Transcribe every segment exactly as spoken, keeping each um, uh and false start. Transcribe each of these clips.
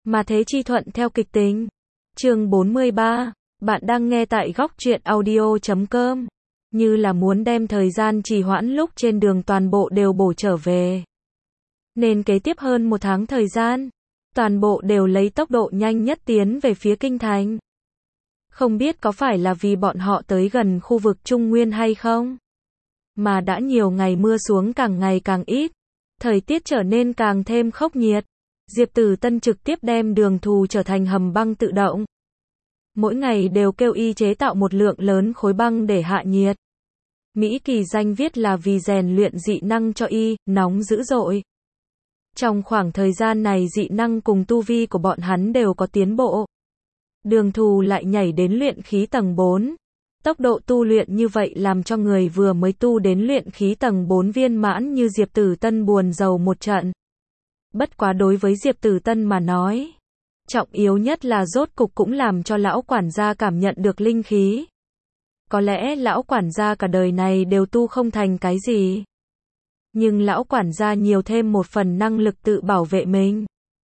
Mà thế chi thuận theo kịch tính. Chương bốn mươi ba. Bạn đang nghe tại góc truyện audio chấm com. Như là muốn đem thời gian trì hoãn lúc trên đường toàn bộ đều bổ trở về. Nên kế tiếp hơn một tháng thời gian, toàn bộ đều lấy tốc độ nhanh nhất tiến về phía kinh thành. Không biết có phải là vì bọn họ tới gần khu vực Trung Nguyên hay không? Mà đã nhiều ngày mưa xuống càng ngày càng ít, thời tiết trở nên càng thêm khốc nhiệt. Diệp Tử Tân trực tiếp đem Đường Thù trở thành hầm băng tự động. Mỗi ngày đều kêu y chế tạo một lượng lớn khối băng để hạ nhiệt. Mỹ kỳ danh viết là vì rèn luyện dị năng cho y, nóng dữ dội. Trong khoảng thời gian này dị năng cùng tu vi của bọn hắn đều có tiến bộ. Đường Thù lại nhảy đến luyện khí tầng bốn. Tốc độ tu luyện như vậy làm cho người vừa mới tu đến luyện khí tầng bốn viên mãn như Diệp Tử Tân buồn rầu một trận. Bất quá đối với Diệp Tử Tân mà nói, trọng yếu nhất là rốt cục cũng làm cho lão quản gia cảm nhận được linh khí. Có lẽ lão quản gia cả đời này đều tu không thành cái gì. Nhưng lão quản gia nhiều thêm một phần năng lực tự bảo vệ mình.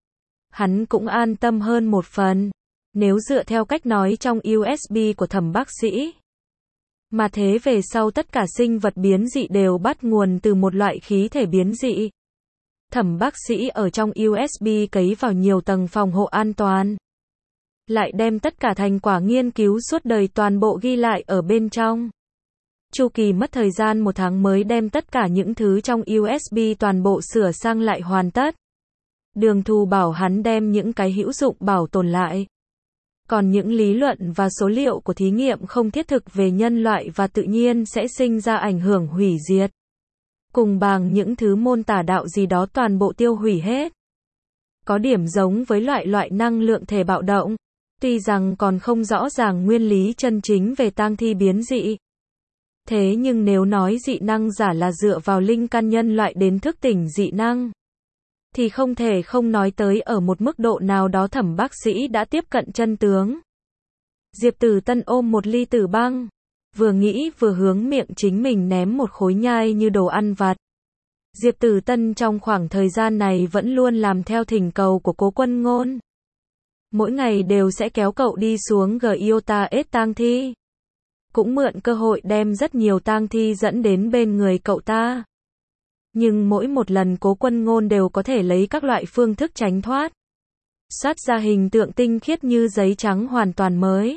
Hắn cũng an tâm hơn một phần. Nếu dựa theo cách nói trong u ét bê của Thẩm bác sĩ. Mà thế về sau tất cả sinh vật biến dị đều bắt nguồn từ một loại khí thể biến dị. Thẩm bác sĩ ở trong u ét bê cấy vào nhiều tầng phòng hộ an toàn. Lại đem tất cả thành quả nghiên cứu suốt đời toàn bộ ghi lại ở bên trong. Chu kỳ mất thời gian một tháng mới đem tất cả những thứ trong u ét bê toàn bộ sửa sang lại hoàn tất. Đường Thù bảo hắn đem những cái hữu dụng bảo tồn lại. Còn những lý luận và số liệu của thí nghiệm không thiết thực về nhân loại và tự nhiên sẽ sinh ra ảnh hưởng hủy diệt. Cùng bằng những thứ môn tà đạo gì đó toàn bộ tiêu hủy hết. Có điểm giống với loại loại năng lượng thể bạo động. Tuy rằng còn không rõ ràng nguyên lý chân chính về tang thi biến dị. Thế nhưng nếu nói dị năng giả là dựa vào linh căn nhân loại đến thức tỉnh dị năng, thì không thể không nói tới ở một mức độ nào đó Thẩm bác sĩ đã tiếp cận chân tướng. Diệp Tử Tân ôm một ly tử băng, vừa nghĩ vừa hướng miệng chính mình ném một khối nhai như đồ ăn vặt. Diệp Tử Tân trong khoảng thời gian này vẫn luôn làm theo thỉnh cầu của Cố Quân Ngôn. Mỗi ngày đều sẽ kéo cậu đi xuống Giota S tang thi. Cũng mượn cơ hội đem rất nhiều tang thi dẫn đến bên người cậu ta. Nhưng mỗi một lần Cố Quân Ngôn đều có thể lấy các loại phương thức tránh thoát. Soát ra hình tượng tinh khiết như giấy trắng hoàn toàn mới.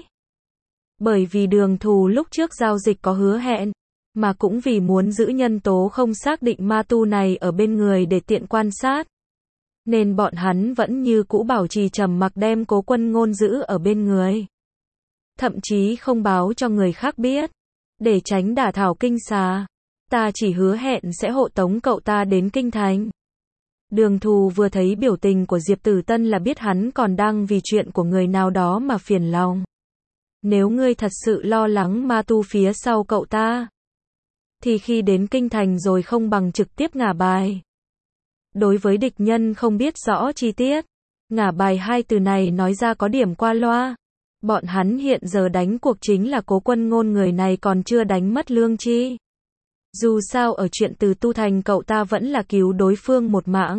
Bởi vì Đường Thù lúc trước giao dịch có hứa hẹn, mà cũng vì muốn giữ nhân tố không xác định ma tu này ở bên người để tiện quan sát. Nên bọn hắn vẫn như cũ bảo trì trầm mặc đem Cố Quân Ngôn giữ ở bên người. Thậm chí không báo cho người khác biết. Để tránh đả thảo kinh xà. Ta chỉ hứa hẹn sẽ hộ tống cậu ta đến kinh thành. Đường Thù vừa thấy biểu tình của Diệp Tử Tân là biết hắn còn đang vì chuyện của người nào đó mà phiền lòng. Nếu ngươi thật sự lo lắng ma tu phía sau cậu ta, thì khi đến kinh thành rồi không bằng trực tiếp ngả bài. Đối với địch nhân không biết rõ chi tiết, ngả bài hai từ này nói ra có điểm qua loa. Bọn hắn hiện giờ đánh cuộc chính là Cố Quân Ngôn, người này còn chưa đánh mất lương chi. Dù sao ở chuyện từ tu thành cậu ta vẫn là cứu đối phương một mạng.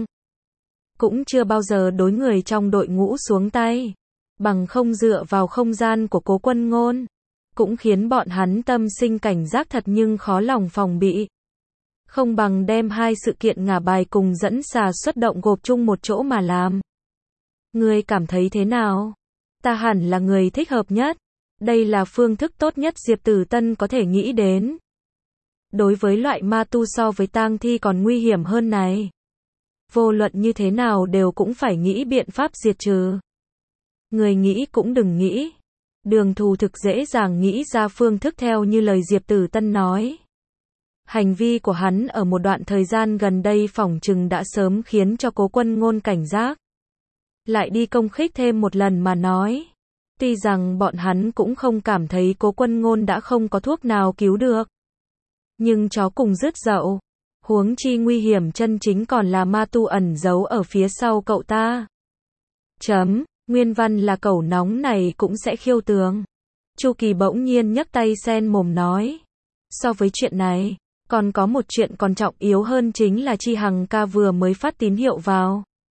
Cũng chưa bao giờ đối người trong đội ngũ xuống tay. Bằng không dựa vào không gian của Cố Quân Ngôn. Cũng khiến bọn hắn tâm sinh cảnh giác thật nhưng khó lòng phòng bị. Không bằng đem hai sự kiện ngả bài cùng dẫn xà xuất động gộp chung một chỗ mà làm. Ngươi cảm thấy thế nào? Ta hẳn là người thích hợp nhất. Đây là phương thức tốt nhất Diệp Tử Tân có thể nghĩ đến. Đối với loại ma tu so với tang thi còn nguy hiểm hơn này, vô luận như thế nào đều cũng phải nghĩ biện pháp diệt trừ. Người nghĩ cũng đừng nghĩ. Đường Thù thực dễ dàng nghĩ ra phương thức theo như lời Diệp Tử Tân nói. Hành vi của hắn ở một đoạn thời gian gần đây phỏng chừng đã sớm khiến cho Cố Quân Ngôn cảnh giác. Lại đi công khích thêm một lần mà nói. Tuy rằng bọn hắn cũng không cảm thấy Cố Quân Ngôn đã không có thuốc nào cứu được. Nhưng chó cùng rứt dậu. Huống chi nguy hiểm chân chính còn là ma tu ẩn giấu ở phía sau cậu ta. Chấm, nguyên văn là cẩu nóng này cũng sẽ khiêu tướng. Chu Kỳ bỗng nhiên nhấc tay sen mồm nói. So với chuyện này, còn có một chuyện còn trọng yếu hơn chính là Chi Hằng ca vừa mới phát tín hiệu vào.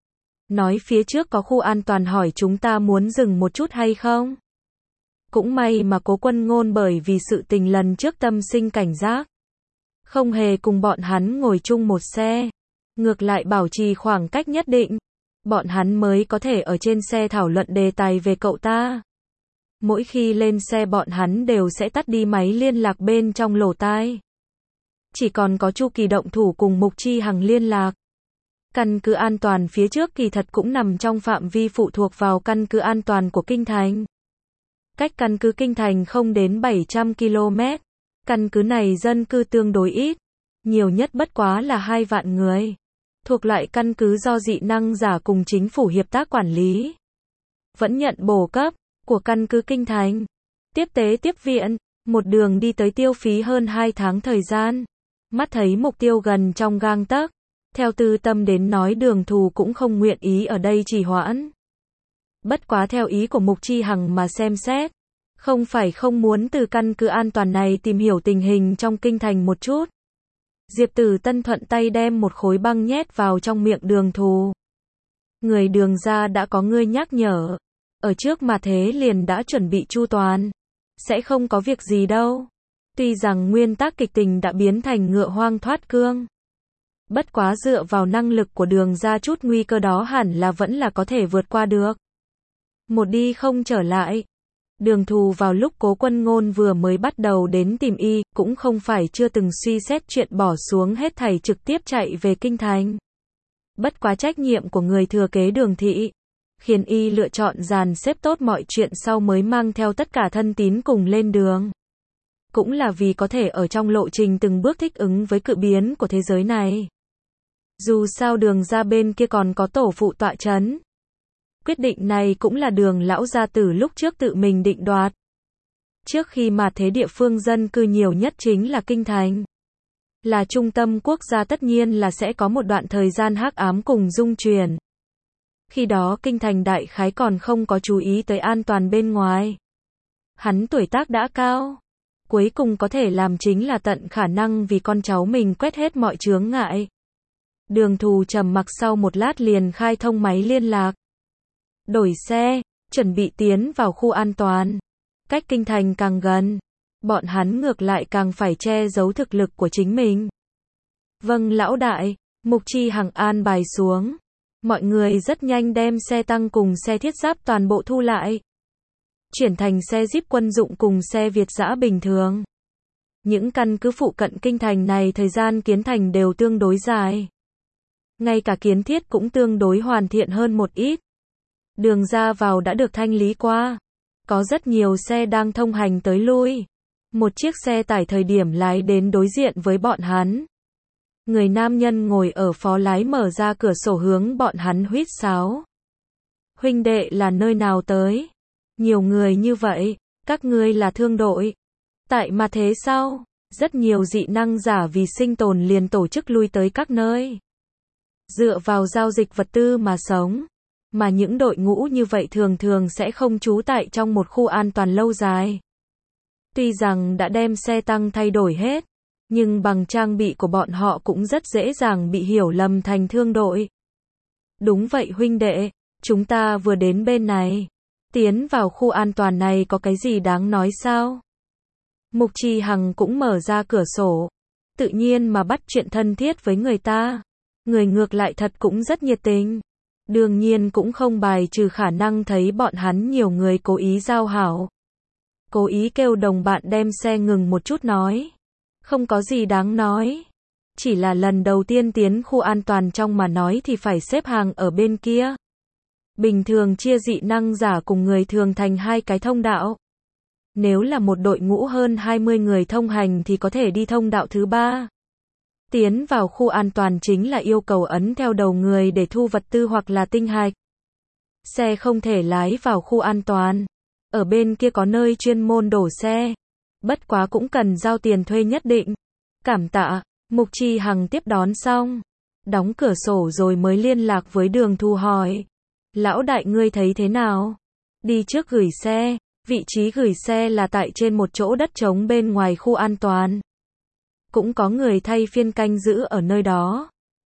nói phía trước có khu an toàn hỏi chúng ta muốn dừng một chút hay không. Cũng may mà Cố Quân Ngôn bởi vì sự tình lần trước tâm sinh cảnh giác. Không hề cùng bọn hắn ngồi chung một xe. Ngược lại bảo trì khoảng cách nhất định. Bọn hắn mới có thể ở trên xe thảo luận đề tài về cậu ta. Mỗi khi lên xe bọn hắn đều sẽ tắt đi máy liên lạc bên trong lỗ tai. Chỉ còn có Chu Kỳ động thủ cùng Mục Chi Hằng liên lạc. Căn cứ an toàn phía trước kỳ thật cũng nằm trong phạm vi phụ thuộc vào căn cứ an toàn của Kinh Thành. Cách căn cứ Kinh Thành không đến bảy trăm ki lô mét. Căn cứ này dân cư tương đối ít. Nhiều nhất bất quá là hai vạn người. Thuộc loại căn cứ do dị năng giả cùng chính phủ hiệp tác quản lý. Vẫn nhận bổ cấp của căn cứ Kinh Thành. Tiếp tế tiếp viện. Một đường đi tới tiêu phí hơn hai tháng thời gian. Mắt thấy mục tiêu gần trong gang tấc. Theo Tư Tâm đến nói Đường Thù cũng không nguyện ý ở đây trì hoãn. Bất quá theo ý của Mục Chi Hằng mà xem xét. Không phải không muốn từ căn cứ an toàn này tìm hiểu tình hình trong Kinh Thành một chút. Diệp Tử Tân thuận tay đem một khối băng nhét vào trong miệng Đường Thù. Người Đường gia đã có ngươi nhắc nhở. Ở trước mà thế liền đã chuẩn bị chu toàn. Sẽ không có việc gì đâu. Tuy rằng nguyên tắc kịch tình đã biến thành ngựa hoang thoát cương. Bất quá dựa vào năng lực của Đường gia chút nguy cơ đó hẳn là vẫn là có thể vượt qua được. Một đi không trở lại. Đường Thù vào lúc Cố Quân Ngôn vừa mới bắt đầu đến tìm y, cũng không phải chưa từng suy xét chuyện bỏ xuống hết thảy trực tiếp chạy về Kinh Thành. Bất quá trách nhiệm của người thừa kế Đường thị, khiến y lựa chọn dàn xếp tốt mọi chuyện sau mới mang theo tất cả thân tín cùng lên đường. Cũng là vì có thể ở trong lộ trình từng bước thích ứng với cự biến của thế giới này. Dù sao Đường gia bên kia còn có tổ phụ tọa chấn. Quyết định này cũng là Đường lão gia tử lúc trước tự mình định đoạt. Trước khi mà thế địa phương dân cư nhiều nhất chính là Kinh Thành. Là trung tâm quốc gia tất nhiên là sẽ có một đoạn thời gian hắc ám cùng dung chuyển. Khi đó Kinh Thành đại khái còn không có chú ý tới an toàn bên ngoài. Hắn tuổi tác đã cao. Cuối cùng có thể làm chính là tận khả năng vì con cháu mình quét hết mọi chướng ngại. Đường Thù trầm mặc sau một lát liền khai thông máy liên lạc. Đổi xe, chuẩn bị tiến vào khu an toàn. Cách Kinh Thành càng gần, bọn hắn ngược lại càng phải che giấu thực lực của chính mình. Vâng lão đại, Mục Chi Hằng an bài xuống. Mọi người rất nhanh đem xe tăng cùng xe thiết giáp toàn bộ thu lại. Chuyển thành xe Jeep quân dụng cùng xe Việt dã bình thường. Những căn cứ phụ cận Kinh Thành này thời gian kiến thành đều tương đối dài. Ngay cả kiến thiết cũng tương đối hoàn thiện hơn một ít. Đường ra vào đã được thanh lý qua. Có rất nhiều xe đang thông hành tới lui. Một chiếc xe tải thời điểm lái đến đối diện với bọn hắn. Người nam nhân ngồi ở phó lái mở ra cửa sổ hướng bọn hắn huýt sáo. Huynh đệ là nơi nào tới? Nhiều người như vậy, các ngươi là thương đội. Tại mà thế sao? Rất nhiều dị năng giả vì sinh tồn liền tổ chức lui tới các nơi. Dựa vào giao dịch vật tư mà sống. Mà những đội ngũ như vậy thường thường sẽ không trú tại trong một khu an toàn lâu dài. Tuy rằng đã đem xe tăng thay đổi hết, nhưng bằng trang bị của bọn họ cũng rất dễ dàng bị hiểu lầm thành thương đội. Đúng vậy huynh đệ, chúng ta vừa đến bên này. Tiến vào khu an toàn này có cái gì đáng nói sao? Mục Chi Hằng cũng mở ra cửa sổ. Tự nhiên mà bắt chuyện thân thiết với người ta. Người ngược lại thật cũng rất nhiệt tình. Đương nhiên cũng không bài trừ khả năng thấy bọn hắn nhiều người cố ý giao hảo. Cố ý kêu đồng bạn đem xe ngừng một chút nói. Không có gì đáng nói. Chỉ là lần đầu tiên tiến khu an toàn trong mà nói thì phải xếp hàng ở bên kia. Bình thường chia dị năng giả cùng người thường thành hai cái thông đạo. Nếu là một đội ngũ hơn hai mươi người thông hành thì có thể đi thông đạo thứ ba. Tiến vào khu an toàn chính là yêu cầu ấn theo đầu người để thu vật tư hoặc là tinh hạch. Xe không thể lái vào khu an toàn. Ở bên kia có nơi chuyên môn đổ xe. Bất quá cũng cần giao tiền thuê nhất định. Cảm tạ, Mục Chi Hằng tiếp đón xong. Đóng cửa sổ rồi mới liên lạc với Đường Thù hỏi. Lão đại ngươi thấy thế nào? Đi trước gửi xe. Vị trí gửi xe là tại trên một chỗ đất trống bên ngoài khu an toàn. Cũng có người thay phiên canh giữ ở nơi đó.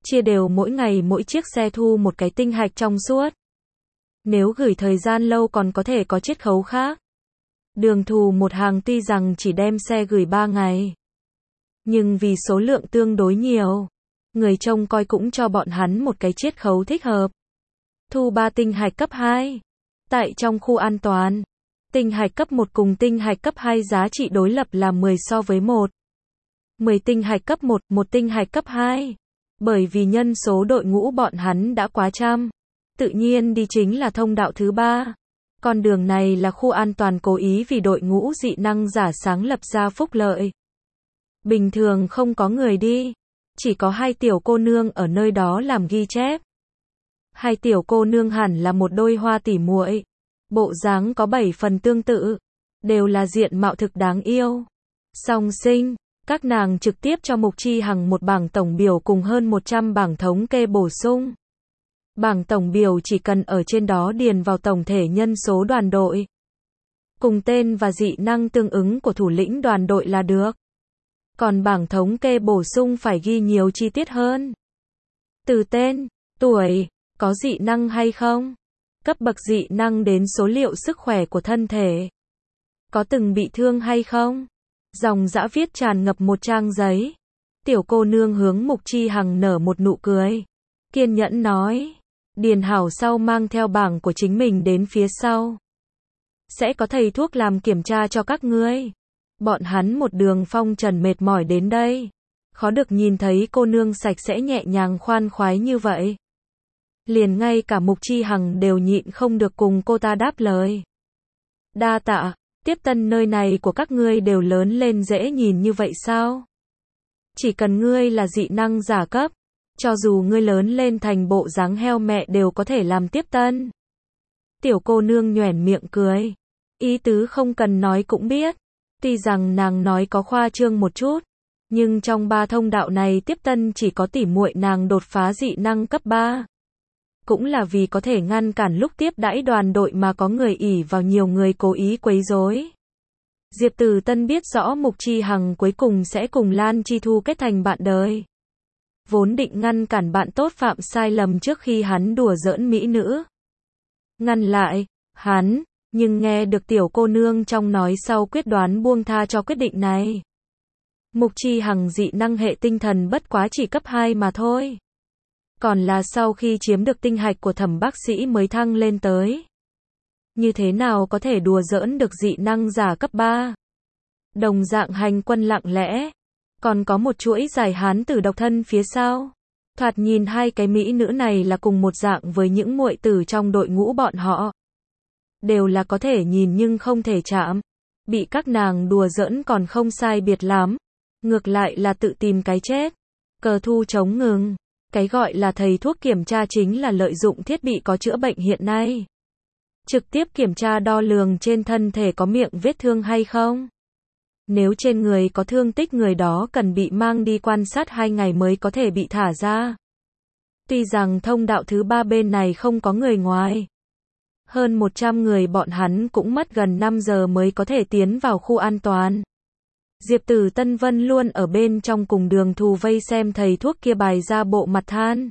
chia đều mỗi ngày mỗi chiếc xe thu một cái tinh hạch trong suốt. Nếu gửi thời gian lâu còn có thể có chiết khấu khác. Đường thù một hàng tuy rằng chỉ đem xe gửi ba ngày, nhưng vì số lượng tương đối nhiều, người trông coi cũng cho bọn hắn một cái chiết khấu thích hợp. Thu ba tinh hạch cấp hai. Tại trong khu an toàn, tinh hạch cấp một cùng tinh hạch cấp hai giá trị đối lập là mười so với một. mười tinh hạch cấp một, một tinh hạch cấp hai. Bởi vì nhân số đội ngũ bọn hắn đã quá trăm, tự nhiên đi chính là thông đạo thứ ba. Con đường này là khu an toàn cố ý vì đội ngũ dị năng giả sáng lập ra phúc lợi. Bình thường không có người đi, chỉ có hai tiểu cô nương ở nơi đó làm ghi chép. Hai tiểu cô nương hẳn là một đôi hoa tỉ muội, bộ dáng có bảy phần tương tự, đều là diện mạo thực đáng yêu. Song sinh, các nàng trực tiếp cho Mục Chi Hằng một bảng tổng biểu cùng hơn một trăm bảng thống kê bổ sung. Bảng tổng biểu chỉ cần ở trên đó điền vào tổng thể nhân số đoàn đội, cùng tên và dị năng tương ứng của thủ lĩnh đoàn đội là được. Còn bảng thống kê bổ sung phải ghi nhiều chi tiết hơn. Từ tên, tuổi, có dị năng hay không, cấp bậc dị năng đến số liệu sức khỏe của thân thể, có từng bị thương hay không. Dòng dã viết tràn ngập một trang giấy. Tiểu cô nương hướng Mục Chi Hằng nở một nụ cười, kiên nhẫn nói, điền hảo sau mang theo bảng của chính mình đến phía sau. Sẽ có thầy thuốc làm kiểm tra cho các ngươi. Bọn hắn một đường phong trần mệt mỏi đến đây, khó được nhìn thấy cô nương sạch sẽ nhẹ nhàng khoan khoái như vậy. Liền ngay cả Mục Chi Hằng đều nhịn không được cùng cô ta đáp lời. Đa tạ, tiếp tân nơi này của các ngươi đều lớn lên dễ nhìn như vậy sao? Chỉ cần ngươi là dị năng giả cấp, cho dù ngươi lớn lên thành bộ dáng heo mẹ đều có thể làm tiếp tân. Tiểu cô nương nhoẻn miệng cười, ý tứ không cần nói cũng biết. Tuy rằng nàng nói có khoa trương một chút, nhưng trong ba thông đạo này tiếp tân chỉ có tỉ muội nàng đột phá dị năng cấp ba. Cũng là vì có thể ngăn cản lúc tiếp đãi đoàn đội mà có người ỷ vào nhiều người cố ý quấy rối. Diệp Từ Tân biết rõ Mục Chi Hằng cuối cùng sẽ cùng Lan Chi Thu kết thành bạn đời. Vốn định ngăn cản bạn tốt phạm sai lầm trước khi hắn đùa giỡn mỹ nữ. Ngăn lại, hắn, nhưng nghe được tiểu cô nương trong nói sau quyết đoán buông tha cho quyết định này. Mục Chi Hằng dị năng hệ tinh thần bất quá chỉ cấp hai mà thôi. Còn là sau khi chiếm được tinh hạch của Thẩm bác sĩ mới thăng lên tới. Như thế nào có thể đùa giỡn được dị năng giả cấp ba? Đồng dạng hành quân lặng lẽ, còn có một chuỗi dài hán tử độc thân phía sau. Thoạt nhìn hai cái mỹ nữ này là cùng một dạng với những muội tử trong đội ngũ bọn họ. Đều là có thể nhìn nhưng không thể chạm. Bị các nàng đùa giỡn còn không sai biệt lắm. Ngược lại là tự tìm cái chết. Cờ thu chống ngừng. Cái gọi là thầy thuốc kiểm tra chính là lợi dụng thiết bị có chữa bệnh hiện nay. Trực tiếp kiểm tra đo lường trên thân thể có miệng vết thương hay không. Nếu trên người có thương tích người đó cần bị mang đi quan sát hai ngày mới có thể bị thả ra. Tuy rằng thông đạo thứ ba bên này không có người ngoài. Hơn một trăm người bọn hắn cũng mất gần năm giờ mới có thể tiến vào khu an toàn. Diệp Tử Tân Vân luôn ở bên trong cùng Đường Thù vây xem thầy thuốc kia bài ra bộ mặt than.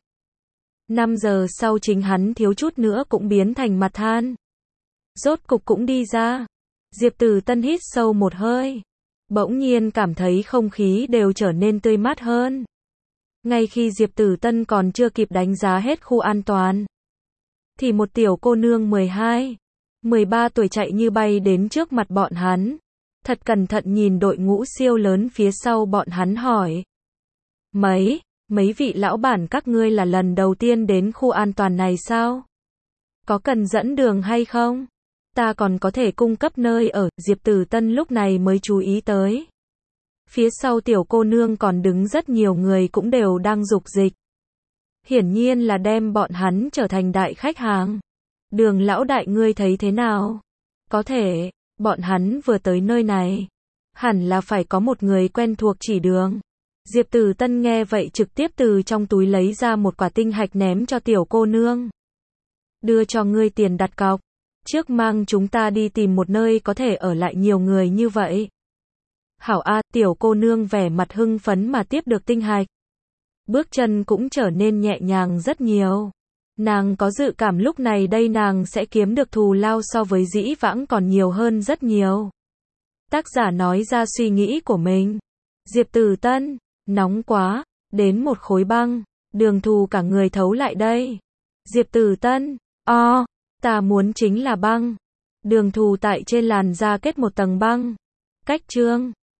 năm giờ sau chính hắn thiếu chút nữa cũng biến thành mặt than. Rốt cục cũng đi ra. Diệp Tử Tân hít sâu một hơi. Bỗng nhiên cảm thấy không khí đều trở nên tươi mát hơn. Ngay khi Diệp Tử Tân còn chưa kịp đánh giá hết khu an toàn, thì một tiểu cô nương mười hai, mười ba tuổi chạy như bay đến trước mặt bọn hắn. Thật cẩn thận nhìn đội ngũ siêu lớn phía sau bọn hắn hỏi. Mấy, mấy vị lão bản các ngươi là lần đầu tiên đến khu an toàn này sao? Có cần dẫn đường hay không? Ta còn có thể cung cấp nơi ở, Diệp Tử Tân lúc này mới chú ý tới. Phía sau tiểu cô nương còn đứng rất nhiều người cũng đều đang dục dịch. Hiển nhiên là đem bọn hắn trở thành đại khách hàng. Đường lão đại ngươi thấy thế nào? Có thể, bọn hắn vừa tới nơi này. Hẳn là phải có một người quen thuộc chỉ đường. Diệp Tử Tân nghe vậy trực tiếp từ trong túi lấy ra một quả tinh hạch ném cho tiểu cô nương. Đưa cho ngươi tiền đặt cọc. Trước mang chúng ta đi tìm một nơi có thể ở lại nhiều người như vậy. Hảo A, tiểu cô nương vẻ mặt hưng phấn mà tiếp được tinh hạch. bước chân cũng trở nên nhẹ nhàng rất nhiều. Nàng có dự cảm lúc này đây nàng sẽ kiếm được thù lao so với dĩ vãng còn nhiều hơn rất nhiều. Tác giả nói ra suy nghĩ của mình. Diệp Tử Tân, nóng quá, đến một khối băng, Đường Thù cả người thấu lại đây. Diệp Tử Tân, o, ta muốn chính là băng. Đường Thù tại trên làn da kết một tầng băng. Cách chương